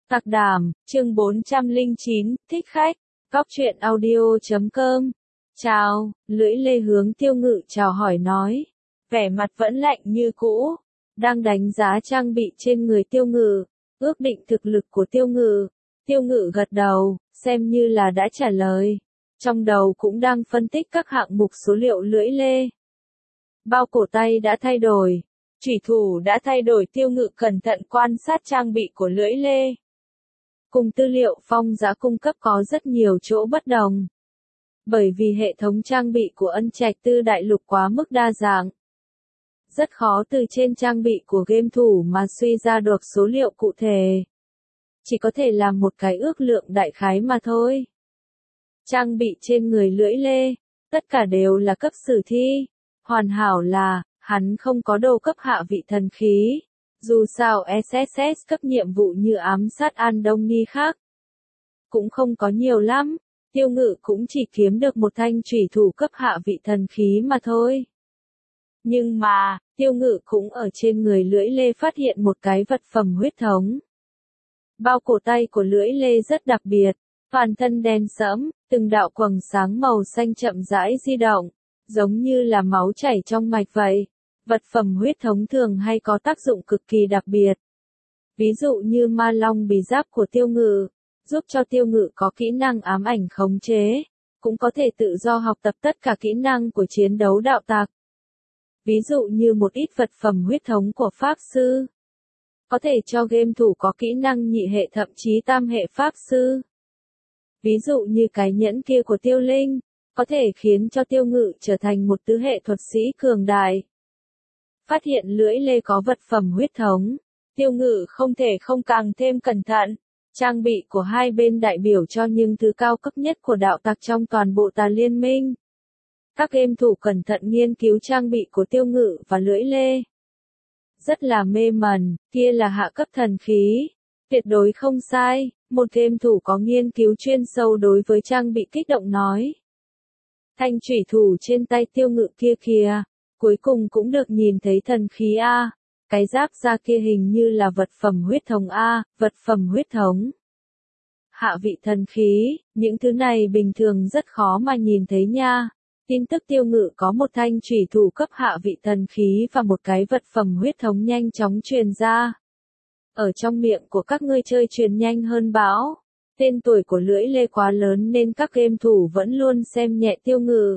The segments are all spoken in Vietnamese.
Tạc Đàm, chương 409, thích khách, góc truyện audio.com. Chào, lưỡi lê hướng Tiêu Ngự chào hỏi nói. Vẻ mặt vẫn lạnh như cũ, đang đánh giá trang bị trên người Tiêu Ngự, ước định thực lực của Tiêu Ngự. Tiêu Ngự gật đầu, xem như là đã trả lời. Trong đầu cũng đang phân tích các hạng mục số liệu lưỡi lê. Bao cổ tay đã thay đổi, chủy thủ đã thay đổi. Tiêu Ngự cẩn thận quan sát trang bị của lưỡi lê. Cùng tư liệu Phong Giá cung cấp có rất nhiều chỗ bất đồng. Bởi vì hệ thống trang bị của Ân Trạch Tư Đại Lục quá mức đa dạng. Rất khó từ trên trang bị của game thủ mà suy ra được số liệu cụ thể. Chỉ có thể làm một cái ước lượng đại khái mà thôi. Trang bị trên người lưỡi lê, tất cả đều là cấp sử thi. Hoàn hảo là, hắn không có đồ cấp hạ vị thần khí. Dù sao SSS cấp nhiệm vụ như ám sát Andoni khác. Cũng không có nhiều lắm. Tiêu Ngự cũng chỉ kiếm được một thanh chủy thủ cấp hạ vị thần khí mà thôi. Nhưng mà, Tiêu Ngự cũng ở trên người lưỡi lê phát hiện một cái vật phẩm huyết thống. Bao cổ tay của lưỡi lê rất đặc biệt, toàn thân đen sẫm, từng đạo quầng sáng màu xanh chậm rãi di động, giống như là máu chảy trong mạch vậy. Vật phẩm huyết thống thường hay có tác dụng cực kỳ đặc biệt. Ví dụ như ma long bì giáp của Tiêu Ngự, giúp cho Tiêu Ngự có kỹ năng ám ảnh khống chế, cũng có thể tự do học tập tất cả kỹ năng của chiến đấu đạo tặc. Ví dụ như một ít vật phẩm huyết thống của Pháp Sư, có thể cho game thủ có kỹ năng nhị hệ thậm chí tam hệ Pháp Sư. Ví dụ như cái nhẫn kia của Tiêu Linh, có thể khiến cho Tiêu Ngự trở thành một tứ hệ thuật sĩ cường đại. Phát hiện lưỡi lê có vật phẩm huyết thống, Tiêu Ngự không thể không càng thêm cẩn thận. Trang bị của hai bên đại biểu cho những thứ cao cấp nhất của đạo tặc trong toàn bộ Tà Liên Minh. Các game thủ cẩn thận nghiên cứu trang bị của Tiêu Ngự và lưỡi lê. Rất là mê mẩn, kia là hạ cấp thần khí. Tuyệt đối không sai, một game thủ có nghiên cứu chuyên sâu đối với trang bị kích động nói. Thanh chủy thủ trên tay Tiêu Ngự kia kìa, cuối cùng cũng được nhìn thấy thần khí A. Cái giáp da kia hình như là vật phẩm huyết thống A, vật phẩm huyết thống. Hạ vị thần khí, những thứ này bình thường rất khó mà nhìn thấy nha. Tin tức Tiêu Ngự có một thanh chủy thủ cấp hạ vị thần khí và một cái vật phẩm huyết thống nhanh chóng truyền ra. Ở trong miệng của các ngươi chơi truyền nhanh hơn bão. Tên tuổi của lưỡi lê quá lớn nên các game thủ vẫn luôn xem nhẹ Tiêu Ngự.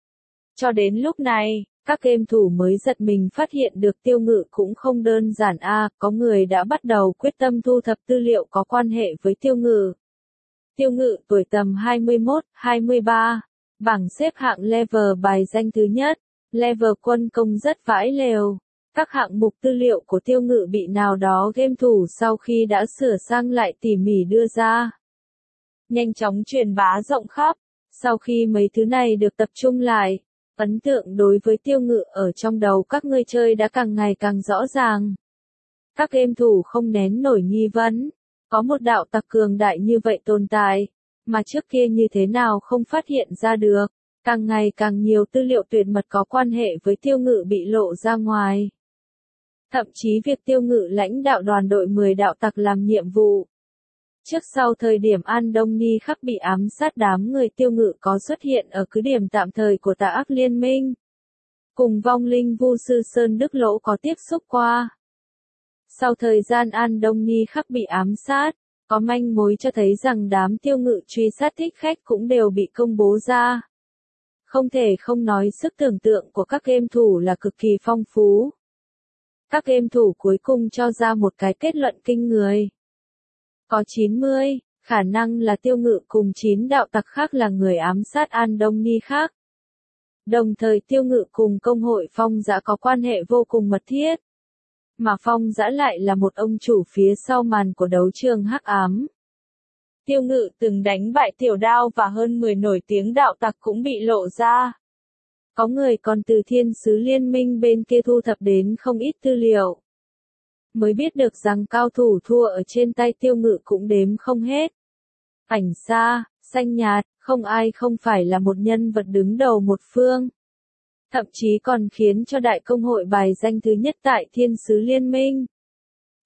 Cho đến lúc này, các game thủ mới giật mình phát hiện được Tiêu Ngự cũng không đơn giản có người đã bắt đầu quyết tâm thu thập tư liệu có quan hệ với Tiêu Ngự. Tiêu Ngự tuổi tầm 21, 23, bảng xếp hạng level bài danh thứ nhất, level quân công rất vãi lều. Các hạng mục tư liệu của Tiêu Ngự bị nào đó game thủ sau khi đã sửa sang lại tỉ mỉ đưa ra. Nhanh chóng truyền bá rộng khắp, sau khi mấy thứ này được tập trung lại. Ấn tượng đối với Tiêu Ngự ở trong đầu các ngươi chơi đã càng ngày càng rõ ràng. Các game thủ không nén nổi nghi vấn, có một đạo tặc cường đại như vậy tồn tại, mà trước kia như thế nào không phát hiện ra được, càng ngày càng nhiều tư liệu tuyệt mật có quan hệ với Tiêu Ngự bị lộ ra ngoài. Thậm chí việc Tiêu Ngự lãnh đạo đoàn đội 10 đạo tặc làm nhiệm vụ. Trước sau thời điểm Andoni khắc bị ám sát đám người Tiêu Ngự có xuất hiện ở cứ điểm tạm thời của Tà Ác Liên Minh. Cùng vong linh Vu Sư Sơn Đức Lỗ có tiếp xúc qua. Sau thời gian Andoni khắc bị ám sát, có manh mối cho thấy rằng đám Tiêu Ngự truy sát thích khách cũng đều bị công bố ra. Không thể không nói sức tưởng tượng của các game thủ là cực kỳ phong phú. Các game thủ cuối cùng cho ra một cái kết luận kinh người. Có 90, khả năng là Tiêu Ngự cùng 9 đạo tặc khác là người ám sát Andoni khác. Đồng thời Tiêu Ngự cùng công hội Phong Giá có quan hệ vô cùng mật thiết. Mà Phong Giá lại là một ông chủ phía sau màn của đấu trường hắc ám. Tiêu Ngự từng đánh bại Tiểu Đao và hơn 10 nổi tiếng đạo tặc cũng bị lộ ra. Có người còn từ Thiên Sứ Liên Minh bên kia thu thập đến không ít tư liệu. Mới biết được rằng cao thủ thua ở trên tay Tiêu Ngự cũng đếm không hết. Ảnh xa, xanh nhạt, không ai không phải là một nhân vật đứng đầu một phương. Thậm chí còn khiến cho đại công hội bài danh thứ nhất tại Thiên Sứ Liên Minh.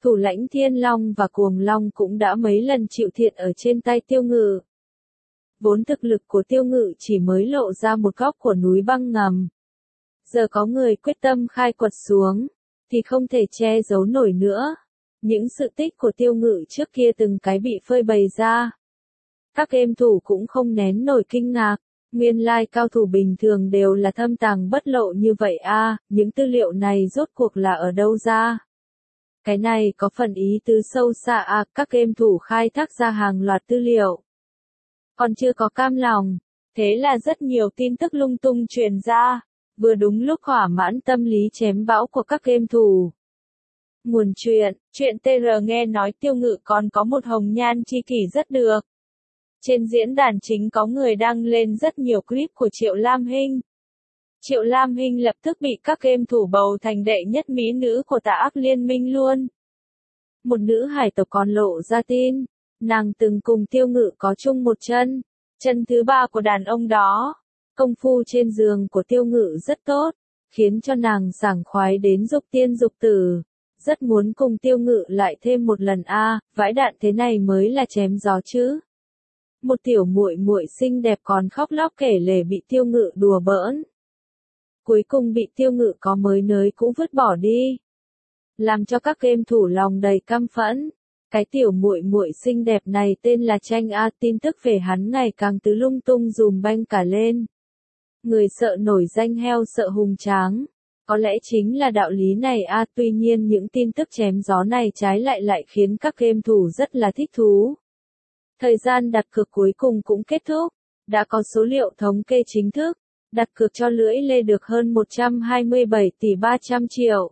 Thủ lãnh Thiên Long và Cuồng Long cũng đã mấy lần chịu thiệt ở trên tay Tiêu Ngự. Vốn thực lực của Tiêu Ngự chỉ mới lộ ra một góc của núi băng ngầm. Giờ có người quyết tâm khai quật xuống, thì không thể che giấu nổi nữa. Những sự tích của Tiêu Ngự trước kia từng cái bị phơi bày ra. Các game thủ cũng không nén nổi kinh ngạc, nguyên lai cao thủ bình thường đều là thâm tàng bất lộ như vậy a, những tư liệu này rốt cuộc là ở đâu ra? Cái này có phần ý tứ sâu xa a, các game thủ khai thác ra hàng loạt tư liệu. Còn chưa có cam lòng, thế là rất nhiều tin tức lung tung truyền ra, vừa đúng lúc thỏa mãn tâm lý chém bão của các game thủ. Nguồn chuyện TR nghe nói Tiêu Ngự còn có một hồng nhan chi kỷ rất được. Trên diễn đàn chính có người đăng lên rất nhiều clip của Triệu Lam Hinh. Triệu Lam Hinh lập tức bị các game thủ bầu thành đệ nhất mỹ nữ của Tà Ác Liên Minh luôn. Một nữ hải tộc còn lộ ra tin, nàng từng cùng Tiêu Ngự có chung một chân thứ ba của đàn ông đó. Công phu trên giường của Tiêu Ngự rất tốt, khiến cho nàng sảng khoái đến dục tiên dục tử. Rất muốn cùng Tiêu Ngự lại thêm một lần a, vãi đạn thế này mới là chém gió chứ. Một tiểu muội muội xinh đẹp còn khóc lóc kể lể bị Tiêu Ngự đùa bỡn. Cuối cùng bị Tiêu Ngự có mới nới cũ vứt bỏ đi. Làm cho các game thủ lòng đầy căm phẫn. Cái tiểu muội muội xinh đẹp này tên là Tranh A, tin tức về hắn ngày càng tứ lung tung dùm banh cả lên. Người sợ nổi danh heo sợ hùng tráng. Có lẽ chính là đạo lý này a, tuy nhiên những tin tức chém gió này trái lại khiến các game thủ rất là thích thú. Thời gian đặt cược cuối cùng cũng kết thúc, đã có số liệu thống kê chính thức, đặt cược cho Lưỡi Lê được hơn 127 tỷ 300 triệu.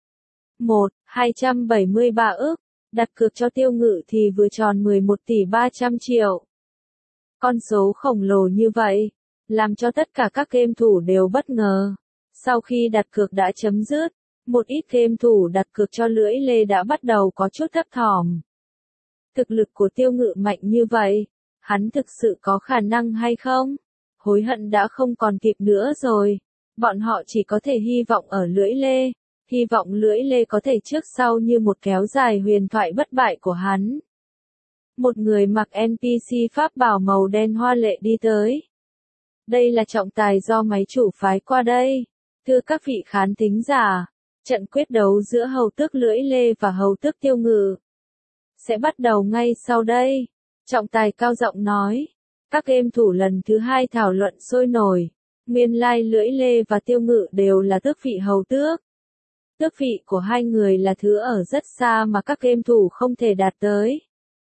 273 ức, đặt cược cho Tiêu Ngự thì vừa tròn 11 tỷ 300 triệu. Con số khổng lồ như vậy, làm cho tất cả các game thủ đều bất ngờ. Sau khi đặt cược đã chấm dứt, một ít game thủ đặt cược cho Lưỡi Lê đã bắt đầu có chút thấp thỏm. Thực lực của Tiêu Ngự mạnh như vậy, hắn thực sự có khả năng hay không? Hối hận đã không còn kịp nữa rồi. Bọn họ chỉ có thể hy vọng ở Lưỡi Lê, hy vọng Lưỡi Lê có thể trước sau như một kéo dài huyền thoại bất bại của hắn. Một người mặc NPC pháp bào màu đen hoa lệ đi tới. Đây là trọng tài do máy chủ phái qua đây. Thưa các vị khán thính giả, trận quyết đấu giữa hầu tước Lưỡi Lê và hầu tước Tiêu Ngự sẽ bắt đầu ngay sau đây. Trọng tài cao giọng nói. Các game thủ lần thứ hai thảo luận sôi nổi. Nguyên lai Lưỡi Lê và Tiêu Ngự đều là tước vị hầu tước. Tước vị của hai người là thứ ở rất xa mà các game thủ không thể đạt tới.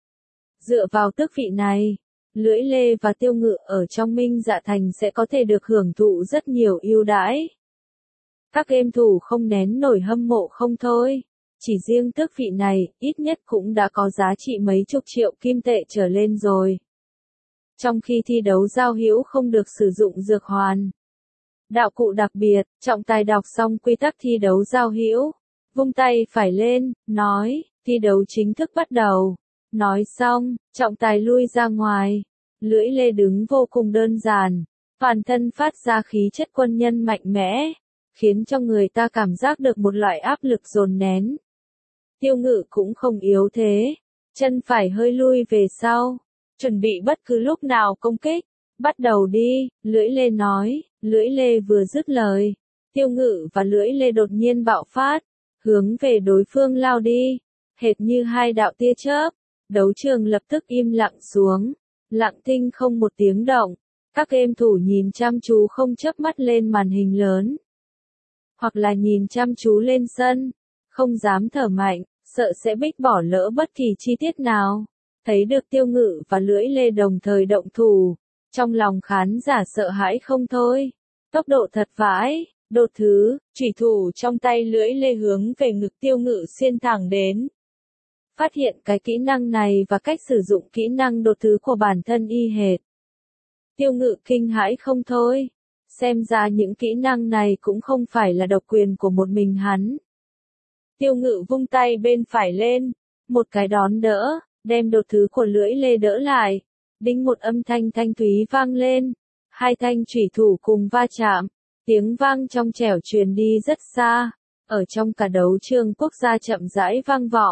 Dựa vào tước vị này, Lưỡi Lê và Tiêu Ngự ở trong Minh Dạ Thành sẽ có thể được hưởng thụ rất nhiều ưu đãi. Các game thủ không nén nổi hâm mộ không thôi. Chỉ riêng tước vị này, ít nhất cũng đã có giá trị mấy chục triệu kim tệ trở lên rồi. Trong khi thi đấu giao hữu không được sử dụng dược hoàn. Đạo cụ đặc biệt, trọng tài đọc xong quy tắc thi đấu giao hữu, vung tay phải lên, nói, thi đấu chính thức bắt đầu. Nói xong, trọng tài lui ra ngoài. Lưỡi Lê đứng vô cùng đơn giản, toàn thân phát ra khí chất quân nhân mạnh mẽ, khiến cho người ta cảm giác được một loại áp lực dồn nén. Tiêu Ngự cũng không yếu thế, chân phải hơi lui về sau, chuẩn bị bất cứ lúc nào công kích. Bắt đầu đi, Lưỡi Lê nói. Lưỡi Lê vừa dứt lời, Tiêu Ngự và Lưỡi Lê đột nhiên bạo phát, hướng về đối phương lao đi, hệt như hai đạo tia chớp. Đấu trường lập tức im lặng xuống, lặng thinh không một tiếng động. Các game thủ nhìn chăm chú không chớp mắt lên màn hình lớn, hoặc là nhìn chăm chú lên sân, không dám thở mạnh, sợ sẽ bích bỏ lỡ bất kỳ chi tiết nào. Thấy được Tiêu Ngự và Lưỡi Lê đồng thời động thủ, trong lòng khán giả sợ hãi không thôi. Tốc độ thật vãi, đột thứ, chủy thủ trong tay Lưỡi Lê hướng về ngực Tiêu Ngự xuyên thẳng đến. Phát hiện cái kỹ năng này và cách sử dụng kỹ năng đột thứ của bản thân y hệt. Tiêu Ngự kinh hãi không thôi. Xem ra những kỹ năng này cũng không phải là độc quyền của một mình hắn. Tiêu Ngự vung tay bên phải lên, một cái đón đỡ, đem đột thứ của Lưỡi Lê đỡ lại. Đinh một âm thanh thanh thúy vang lên, hai thanh chủy thủ cùng va chạm, tiếng vang trong trẻo truyền đi rất xa, ở trong cả đấu trường quốc gia chậm rãi vang vọng.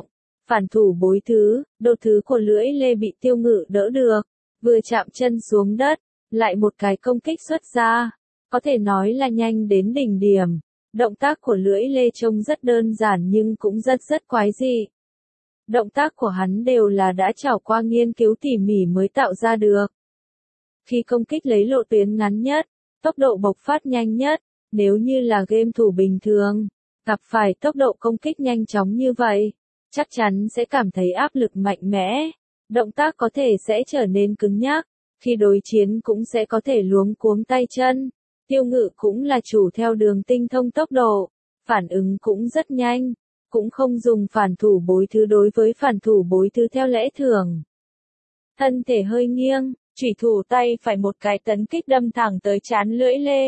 phản thủ bối thứ, đột thứ của lưỡi lê bị Tiêu Ngự đỡ được, vừa chạm chân xuống đất, lại một cái công kích xuất ra, có thể nói là nhanh đến đỉnh điểm. Động tác của lưỡi lê trông rất đơn giản nhưng cũng rất quái dị. Động tác của hắn đều là đã trải qua nghiên cứu tỉ mỉ mới tạo ra được. Khi công kích lấy lộ tuyến ngắn nhất, tốc độ bộc phát nhanh nhất, nếu như là game thủ bình thường, gặp phải tốc độ công kích nhanh chóng như vậy, chắc chắn sẽ cảm thấy áp lực mạnh mẽ, động tác có thể sẽ trở nên cứng nhắc, khi đối chiến cũng sẽ có thể luống cuống tay chân. Tiêu Ngự cũng là chủ theo đường tinh thông tốc độ, phản ứng cũng rất nhanh, cũng không dùng phản thủ bối thứ đối với phản thủ bối thứ theo lẽ thường. Thân thể hơi nghiêng, chủy thủ tay phải một cái tấn kích đâm thẳng tới trán lưỡi lê.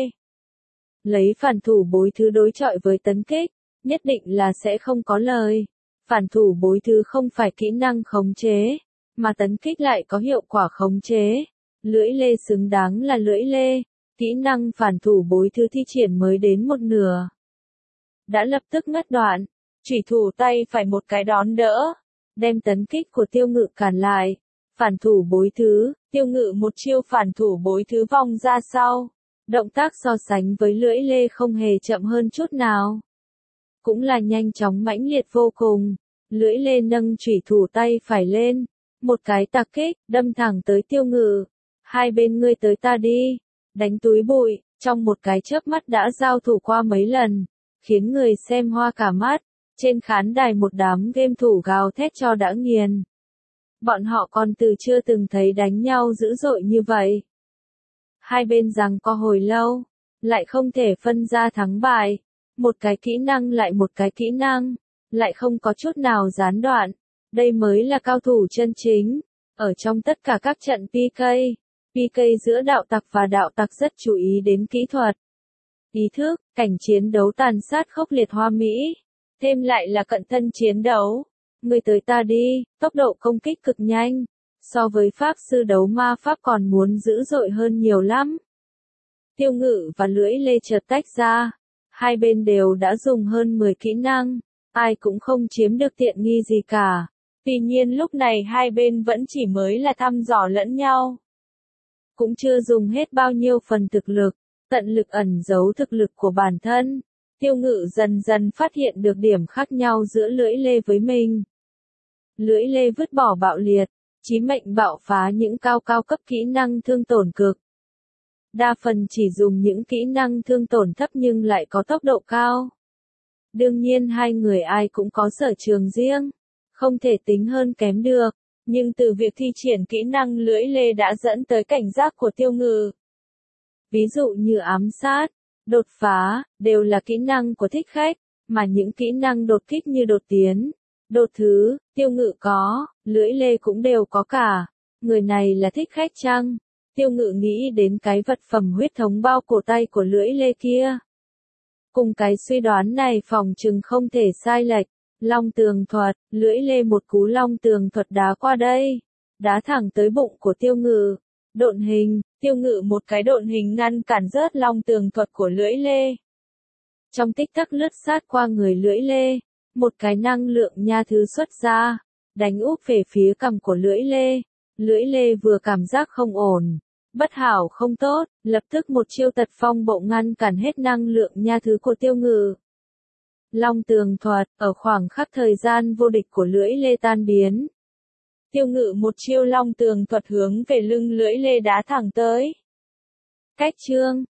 Lấy phản thủ bối thứ đối chọi với tấn kích, nhất định là sẽ không có lời. Phản thủ bối thứ không phải kỹ năng khống chế, mà tấn kích lại có hiệu quả khống chế. Lưỡi lê xứng đáng là lưỡi lê, kỹ năng phản thủ bối thứ thi triển mới đến một nửa. Đã lập tức ngắt đoạn, chủy thủ tay phải một cái đón đỡ, đem tấn kích của Tiêu Ngự cản lại. Phản thủ bối thứ, Tiêu Ngự một chiêu phản thủ bối thứ vòng ra sau. Động tác so sánh với lưỡi lê không hề chậm hơn chút nào. Cũng là nhanh chóng mãnh liệt vô cùng. Lưỡi lê nâng chủy thủ tay phải lên. Một cái tạc kích, đâm thẳng tới Tiêu Ngự. Hai bên ngươi tới ta đi. Đánh túi bụi, trong một cái chớp mắt đã giao thủ qua mấy lần. Khiến người xem hoa cả mắt. Trên khán đài một đám game thủ gào thét cho đã nghiền. Bọn họ còn chưa từng thấy đánh nhau dữ dội như vậy. Hai bên giằng co hồi lâu, lại không thể phân ra thắng bại. Một cái kỹ năng lại một cái kỹ năng, lại không có chút nào gián đoạn. Đây mới là cao thủ chân chính. Ở trong tất cả các trận PK giữa đạo tặc và đạo tặc rất chú ý đến kỹ thuật, ý thức, cảnh chiến đấu tàn sát khốc liệt hoa mỹ. Thêm lại là cận thân chiến đấu. Người tới ta đi, tốc độ công kích cực nhanh. So với pháp sư đấu ma pháp còn muốn dữ dội hơn nhiều lắm. Tiêu Ngự và lưỡi lê chợt tách ra. Hai bên đều đã dùng hơn 10 kỹ năng. Ai cũng không chiếm được tiện nghi gì cả. Tuy nhiên lúc này hai bên vẫn chỉ mới là thăm dò lẫn nhau. Cũng chưa dùng hết bao nhiêu phần thực lực. Tận lực ẩn giấu thực lực của bản thân. Tiêu Ngự dần dần phát hiện được điểm khác nhau giữa lưỡi lê với mình. Lưỡi lê vứt bỏ bạo liệt, chí mệnh bạo phá những cao cấp kỹ năng thương tổn cực. Đa phần chỉ dùng những kỹ năng thương tổn thấp nhưng lại có tốc độ cao. Đương nhiên hai người ai cũng có sở trường riêng, không thể tính hơn kém được, nhưng từ việc thi triển kỹ năng lưỡi lê đã dẫn tới cảnh giác của Tiêu Ngự. Ví dụ như ám sát, đột phá, đều là kỹ năng của thích khách, mà những kỹ năng đột kích như đột tiến, đột thứ, Tiêu Ngự có, lưỡi lê cũng đều có cả. Người này là thích khách chăng? Tiêu Ngự nghĩ đến cái vật phẩm huyết thống bao cổ tay của lưỡi lê kia. Cùng cái suy đoán này phòng chừng không thể sai lệch. Long tường thuật, lưỡi lê một cú long tường thuật đá qua đây. Đá thẳng tới bụng của Tiêu Ngự. Độn hình, Tiêu Ngự một cái độn hình ngăn cản rớt long tường thuật của lưỡi lê. Trong tích tắc lướt sát qua người lưỡi lê. Một cái năng lượng nha thứ xuất ra. Đánh úp về phía cằm của lưỡi lê. Lưỡi lê vừa cảm giác không ổn. Bất hảo không tốt, lập tức một chiêu tật phong bộ ngăn cản hết năng lượng nha thứ của Tiêu Ngự. Long tường thuật, ở khoảng khắc thời gian vô địch của lưỡi lê tan biến. Tiêu Ngự một chiêu long tường thuật hướng về lưng lưỡi lê đá thẳng tới. Cách chương